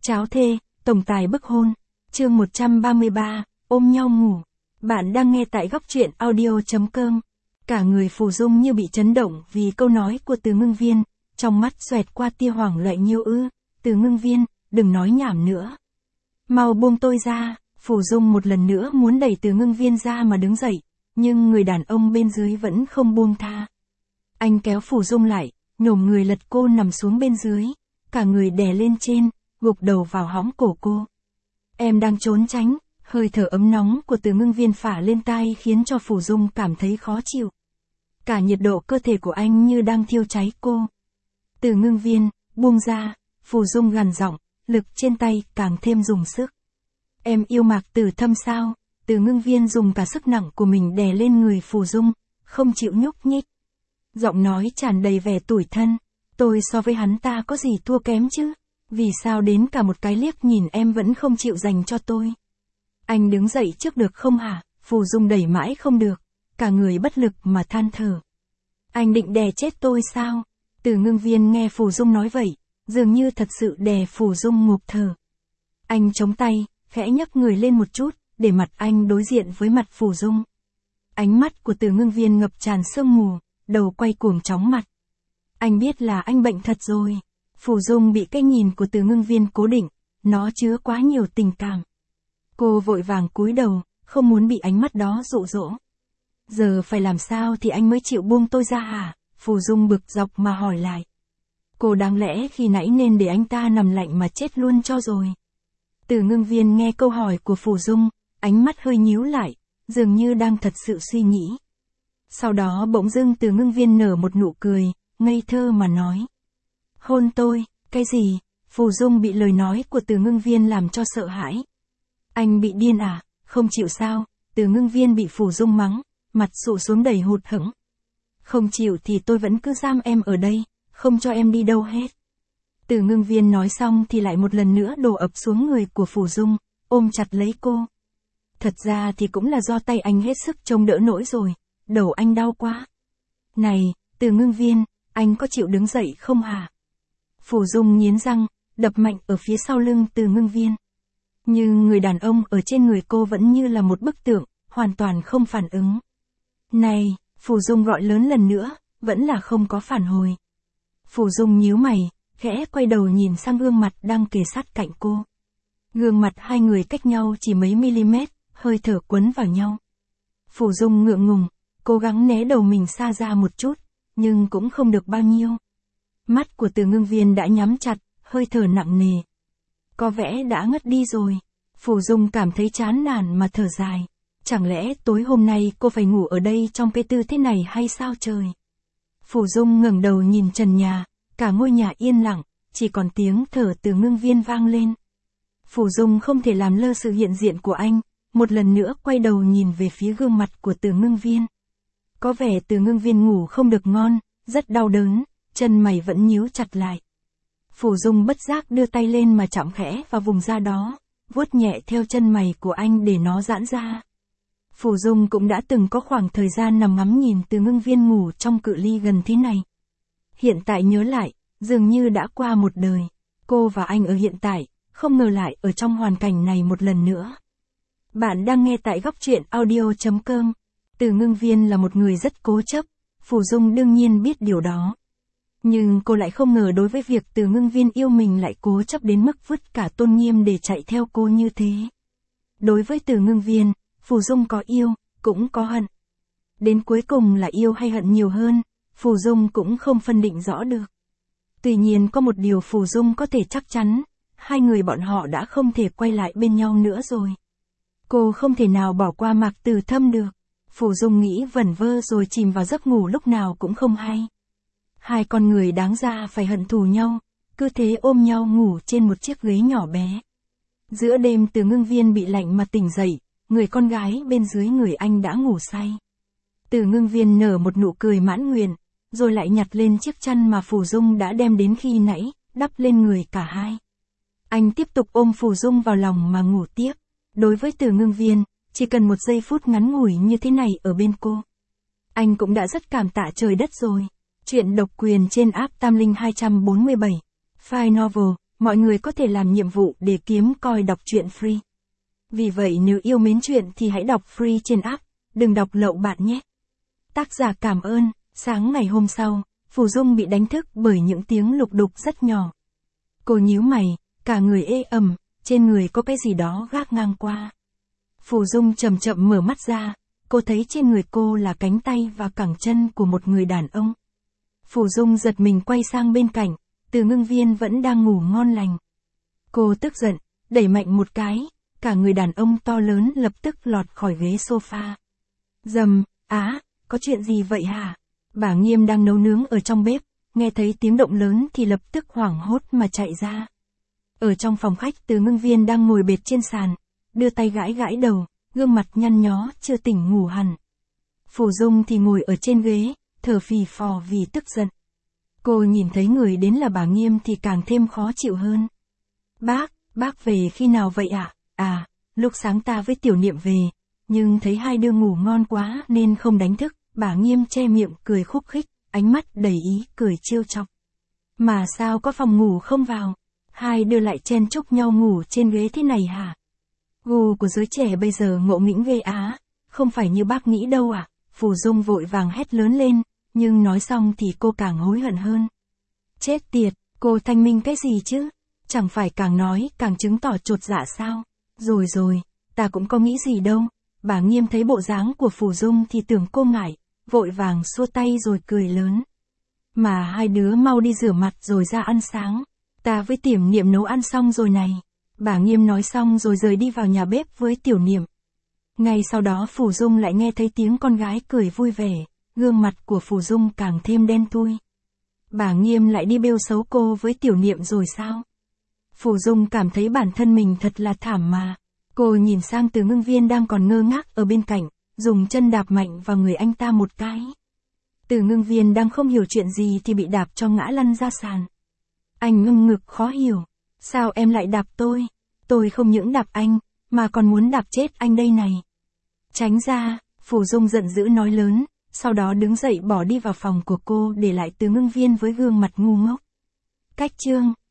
Cháo thê, tổng tài bức hôn. Chương 133, ôm nhau ngủ. Bạn đang nghe tại góc truyện audio.com. Cả người Phù Dung như bị chấn động vì câu nói của Từ Ngưng Viên, trong mắt xoẹt qua tia hoảng loạn nhiêu ư. Từ Ngưng Viên, đừng nói nhảm nữa. Mau buông tôi ra. Phù Dung một lần nữa muốn đẩy Từ Ngưng Viên ra mà đứng dậy, nhưng người đàn ông bên dưới vẫn không buông tha. Anh kéo Phù Dung lại, nhổm người lật cô nằm xuống bên dưới, cả người đè lên trên, gục đầu vào hõm cổ cô. Em đang trốn tránh, hơi thở ấm nóng của Từ Ngưng Viên phả lên tai khiến cho Phù Dung cảm thấy khó chịu. Cả nhiệt độ cơ thể của anh như đang thiêu cháy cô. Từ Ngưng Viên, buông ra. Phù Dung gằn giọng, lực trên tay càng thêm dùng sức. Em yêu Mạc Tử Thâm sao? Từ Ngưng Viên dùng cả sức nặng của mình đè lên người Phù Dung, không chịu nhúc nhích. Giọng nói tràn đầy vẻ tủi thân. Tôi so với hắn ta có gì thua kém chứ? Vì sao đến cả một cái liếc nhìn em vẫn không chịu dành cho tôi? Anh đứng dậy trước được không hả? Phù Dung đẩy mãi không được, cả người bất lực mà than thở. Anh định đè chết tôi sao? Từ Ngưng Viên nghe Phù Dung nói vậy, dường như thật sự đè Phù Dung ngụp thở. Anh chống tay, khẽ nhấc người lên một chút, để mặt anh đối diện với mặt Phù Dung. Ánh mắt của Từ Ngưng Viên ngập tràn sương mù, đầu quay cuồng chóng mặt. Anh biết là anh bệnh thật rồi. Phù Dung bị cái nhìn của Từ Ngưng Viên cố định, nó chứa quá nhiều tình cảm. Cô vội vàng cúi đầu, không muốn bị ánh mắt đó dụ dỗ. Giờ phải làm sao thì anh mới chịu buông tôi ra hả? Phù Dung bực dọc mà hỏi lại. Cô đáng lẽ khi nãy nên để anh ta nằm lạnh mà chết luôn cho rồi. Từ Ngưng Viên nghe câu hỏi của Phù Dung, ánh mắt hơi nhíu lại, dường như đang thật sự suy nghĩ. Sau đó bỗng dưng Từ Ngưng Viên nở một nụ cười, ngây thơ mà nói. Hôn tôi, cái gì? Phù Dung bị lời nói của Từ Ngưng Viên làm cho sợ hãi. Anh bị điên à? Không chịu sao? Từ Ngưng Viên bị Phù Dung mắng, mặt sụ xuống đầy hụt hẫng. Không chịu thì tôi vẫn cứ giam em ở đây, không cho em đi đâu hết. Từ Ngưng Viên nói xong thì lại một lần nữa đổ ập xuống người của Phù Dung, ôm chặt lấy cô. Thật ra thì cũng là do tay anh hết sức chống đỡ nổi rồi, đầu anh đau quá. Này, Từ Ngưng Viên, anh có chịu đứng dậy không hả? Phù Dung nghiến răng, đập mạnh ở phía sau lưng Từ Ngưng Viên. Nhưng người đàn ông ở trên người cô vẫn như là một bức tượng, hoàn toàn không phản ứng. Này, Phù Dung gọi lớn lần nữa, vẫn là không có phản hồi. Phù Dung nhíu mày, khẽ quay đầu nhìn sang gương mặt đang kề sát cạnh cô. Gương mặt hai người cách nhau chỉ mấy mm, hơi thở quấn vào nhau. Phù Dung ngượng ngùng, cố gắng né đầu mình xa ra một chút, nhưng cũng không được bao nhiêu. Mắt của Từ Ngưng Viên đã nhắm chặt, hơi thở nặng nề. Có vẻ đã ngất đi rồi. Phù Dung cảm thấy chán nản mà thở dài. Chẳng lẽ tối hôm nay cô phải ngủ ở đây trong cái tư thế này hay sao trời? Phù Dung ngẩng đầu nhìn trần nhà, cả ngôi nhà yên lặng, chỉ còn tiếng thở Từ Ngưng Viên vang lên. Phù Dung không thể làm lơ sự hiện diện của anh, một lần nữa quay đầu nhìn về phía gương mặt của Từ Ngưng Viên. Có vẻ Từ Ngưng Viên ngủ không được ngon, rất đau đớn, chân mày vẫn nhíu chặt lại. Phù Dung bất giác đưa tay lên mà chạm khẽ vào vùng da đó, vuốt nhẹ theo chân mày của anh để nó giãn ra. Phù Dung cũng đã từng có khoảng thời gian nằm ngắm nhìn Từ Ngưng Viên ngủ trong cự ly gần thế này. Hiện tại nhớ lại, dường như đã qua một đời. Cô và anh ở hiện tại, không ngờ lại ở trong hoàn cảnh này một lần nữa. Bạn đang nghe tại góc truyện audio.com. Từ Ngưng Viên là một người rất cố chấp, Phù Dung đương nhiên biết điều đó. Nhưng cô lại không ngờ đối với việc Từ Ngưng Viên yêu mình lại cố chấp đến mức vứt cả tôn nghiêm để chạy theo cô như thế. Đối với Từ Ngưng Viên, Phù Dung có yêu, cũng có hận. Đến cuối cùng là yêu hay hận nhiều hơn, Phù Dung cũng không phân định rõ được. Tuy nhiên có một điều Phù Dung có thể chắc chắn, hai người bọn họ đã không thể quay lại bên nhau nữa rồi. Cô không thể nào bỏ qua Mạc Tử Thâm được. Phù Dung nghĩ vẩn vơ rồi chìm vào giấc ngủ lúc nào cũng không hay. Hai con người đáng ra phải hận thù nhau, cứ thế ôm nhau ngủ trên một chiếc ghế nhỏ bé. Giữa đêm Từ Ngưng Viên bị lạnh mà tỉnh dậy, người con gái bên dưới người anh đã ngủ say. Từ Ngưng Viên nở một nụ cười mãn nguyện, rồi lại nhặt lên chiếc chăn mà Phù Dung đã đem đến khi nãy, đắp lên người cả hai. Anh tiếp tục ôm Phù Dung vào lòng mà ngủ tiếp. Đối với Từ Ngưng Viên, chỉ cần một giây phút ngắn ngủi như thế này ở bên cô, anh cũng đã rất cảm tạ trời đất rồi. Chuyện độc quyền trên app Tam Linh 247. File novel, mọi người có thể làm nhiệm vụ để kiếm coi đọc truyện free. Vì vậy nếu yêu mến truyện thì hãy đọc free trên app, đừng đọc lậu bạn nhé. Tác giả cảm ơn. Sáng ngày hôm sau, Phù Dung bị đánh thức bởi những tiếng lục đục rất nhỏ. Cô nhíu mày, cả người ê ẩm, trên người có cái gì đó gác ngang qua. Phù Dung chậm chậm mở mắt ra, cô thấy trên người cô là cánh tay và cẳng chân của một người đàn ông. Phù Dung giật mình quay sang bên cạnh, Từ Ngưng Viên vẫn đang ngủ ngon lành. Cô tức giận, đẩy mạnh một cái, cả người đàn ông to lớn lập tức lọt khỏi ghế sofa. Rầm, có chuyện gì vậy hả? Bà Nghiêm đang nấu nướng ở trong bếp, nghe thấy tiếng động lớn thì lập tức hoảng hốt mà chạy ra. Ở trong phòng khách Từ Ngưng Viên đang ngồi bệt trên sàn, đưa tay gãi gãi đầu, gương mặt nhăn nhó chưa tỉnh ngủ hẳn. Phù Dung thì ngồi ở trên ghế, thở phì phò vì tức giận. Cô nhìn thấy người đến là bà Nghiêm thì càng thêm khó chịu hơn. Bác về khi nào vậy ạ? Lúc sáng ta với Tiểu Niệm về, nhưng thấy hai đứa ngủ ngon quá nên không đánh thức. Bà Nghiêm che miệng cười khúc khích, ánh mắt đầy ý cười trêu chọc. Mà sao có phòng ngủ không vào? Hai đứa lại chen chúc nhau ngủ trên ghế thế này hả? Gu của giới trẻ bây giờ ngộ nghĩnh ghê á, không phải như bác nghĩ đâu ạ. Phù Dung vội vàng hét lớn lên, nhưng nói xong thì cô càng hối hận hơn. Chết tiệt, cô thanh minh cái gì chứ? Chẳng phải càng nói càng chứng tỏ chột dạ sao? Rồi, ta cũng có nghĩ gì đâu. Bà Nghiêm thấy bộ dáng của Phù Dung thì tưởng cô ngại, vội vàng xua tay rồi cười lớn. Mà hai đứa mau đi rửa mặt rồi ra ăn sáng. Ta với Tiểu Niệm nấu ăn xong rồi này. Bà Nghiêm nói xong rồi rời đi vào nhà bếp với Tiểu Niệm. Ngay sau đó Phù Dung lại nghe thấy tiếng con gái cười vui vẻ, gương mặt của Phù Dung càng thêm đen thui. Bà Nghiêm lại đi bêu xấu cô với Tiểu Niệm rồi sao? Phù Dung cảm thấy bản thân mình thật là thảm mà. Cô nhìn sang Từ Ngưng Viên đang còn ngơ ngác ở bên cạnh, dùng chân đạp mạnh vào người anh ta một cái. Từ Ngưng Viên đang không hiểu chuyện gì thì bị đạp cho ngã lăn ra sàn. Anh ngưng ngực khó hiểu. Sao em lại đạp tôi? Tôi không những đạp anh, mà còn muốn đạp chết anh đây này. Tránh ra, Phù Dung giận dữ nói lớn, sau đó đứng dậy bỏ đi vào phòng của cô để lại Từ Ngưng Viên với gương mặt ngu ngốc. Cách chương